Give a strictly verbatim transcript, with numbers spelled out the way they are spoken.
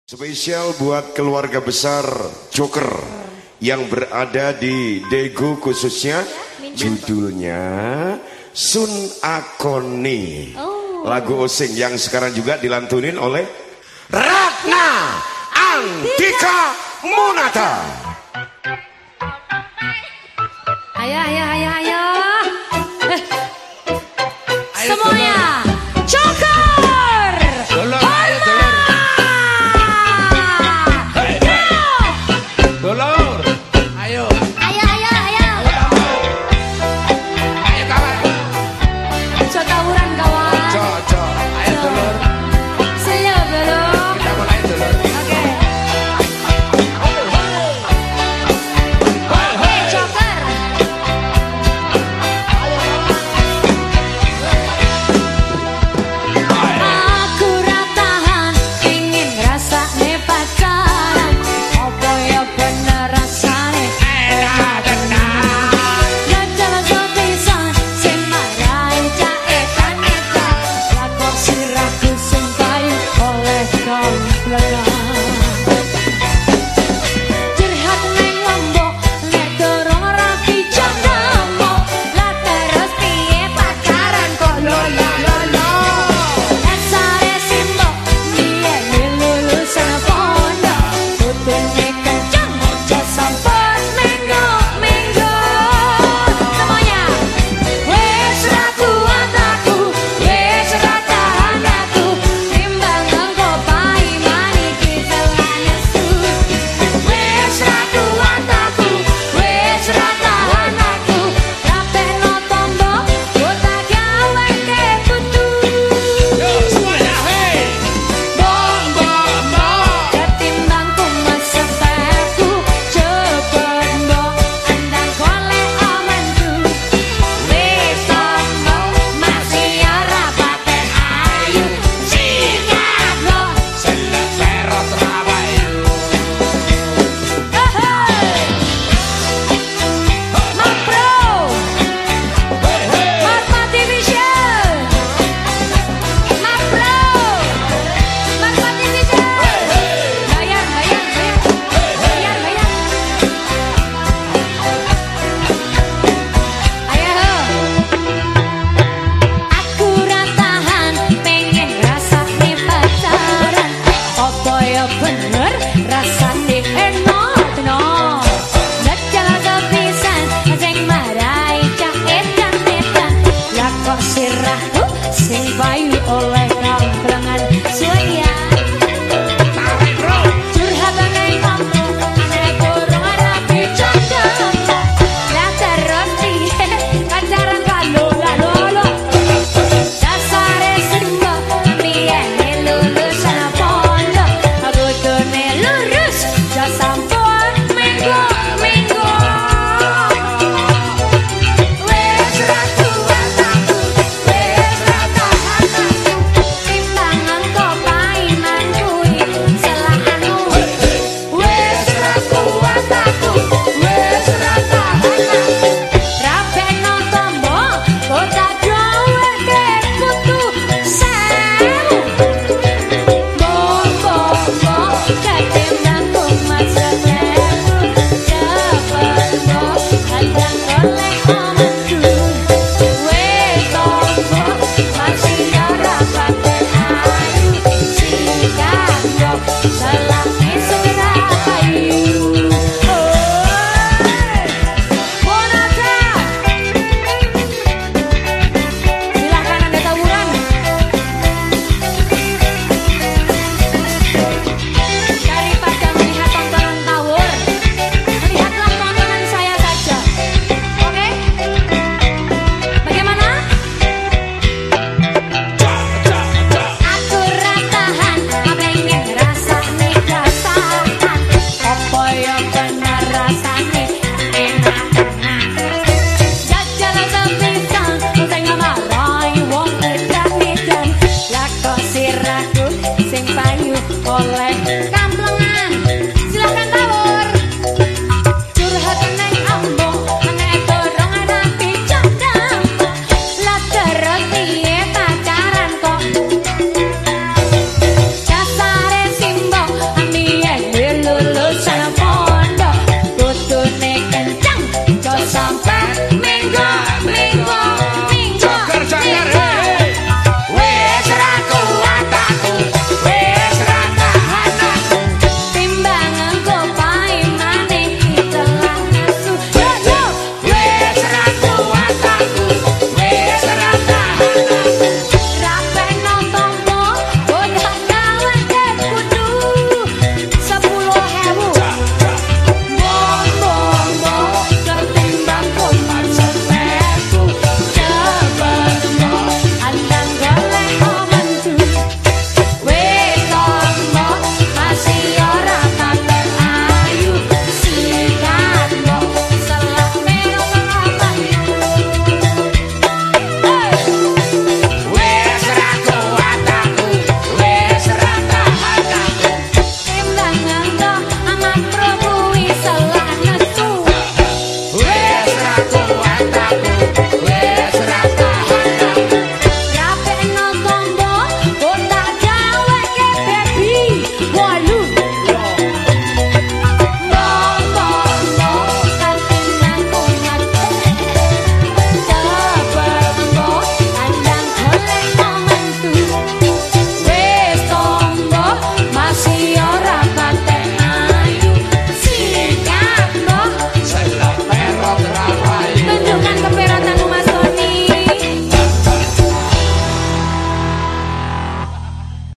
Spesial buat keluarga besar Joker yang berada di Daegu khususnya, judulnya Sun Akoni. Oh. Lagu osing yang sekarang juga dilantunin oleh Ratna Antika Monata. Ayo, ayo, ayo, ayo. Eh. Semuanya, Joker. Tolong, ayo, tolong. Dolor, ayo. Ayo, ayo, ayo. Ayo kawan. Cok tawuran kawan. Cok, cok. Ayo Dolor. Senyum dulu. Kita mulai Dolor. Oke. Oke, Joker. Aku ra tahan ingin rasane pacaran. Apa ya bener rasane enak tenan. Jajal sepisan sing marai caetan-etan. Lakok sirahku sing payu oleh kompletan. Curhat neng lombok nek dorong rapi jandamo. Lah terus piye pacaran kok lolo lolo. Dasare simbok piye lulusan pondok. Putune kencang aja sampun minggu minggu. Semuanya wis ra kuat aku, wis ra tahan aku. Timbang engko paiman iki selanesu. Wis ra kuat aku, wis ra tahan aku. Rapeno tombo botak gawe ke putu. Yo semuanya, hei. Bom bom bom. Ketimbang kumas sepatu cepet mbok andang golek omanku. Wis sombong masih ora paten ayu. Sikat lo. Selek perot rawayu. Mak bro. Hei, hei. Marpati Vision. Mak bro. Marpati Vision. Bayar, bayar, bayar. Bayar, bayar. Ayo. Aku ra tahan pengen rasane pacaran. Apa ya bener rasane enak tenan. Jajal sepisan sing marai caetan-etan. Lah kok sirahku sing payu oleh kamplengan suaya. Tarik bro. Curhat neng kampung nek kurang rapi jandamo. Lah terus piye pacaran kok lolo lolo. Dasare simbok piye lulusan pondok. Kudune lurus aja sampun minggu minggu. Wis ra kuat aku, wis ra tahan aku. Timbang engko paiman kuwi selahanmu. Wis ra kuat aku, wis ra tahan aku. Rapeno tombo botak gawe ke putu sewu. Bom bom bom ketimbang kumas sepatu cepet mbok andang golek omanku. Wis sombong masih ora paten ayu. Sikat mbok selake segera payu. Oi, Monata. Silahkan Anda tawuran. Daripada melihat tontonan tawur, lihatlah tontonan saya saja. Oke? Bagaimana? Aku ra tahan, pengen rasane rasakan. Apa ya bener rasane enak tenan. Jajal sepisan sing marai wong edan-edan. Lah kok sirahku sing payu oleh kamu.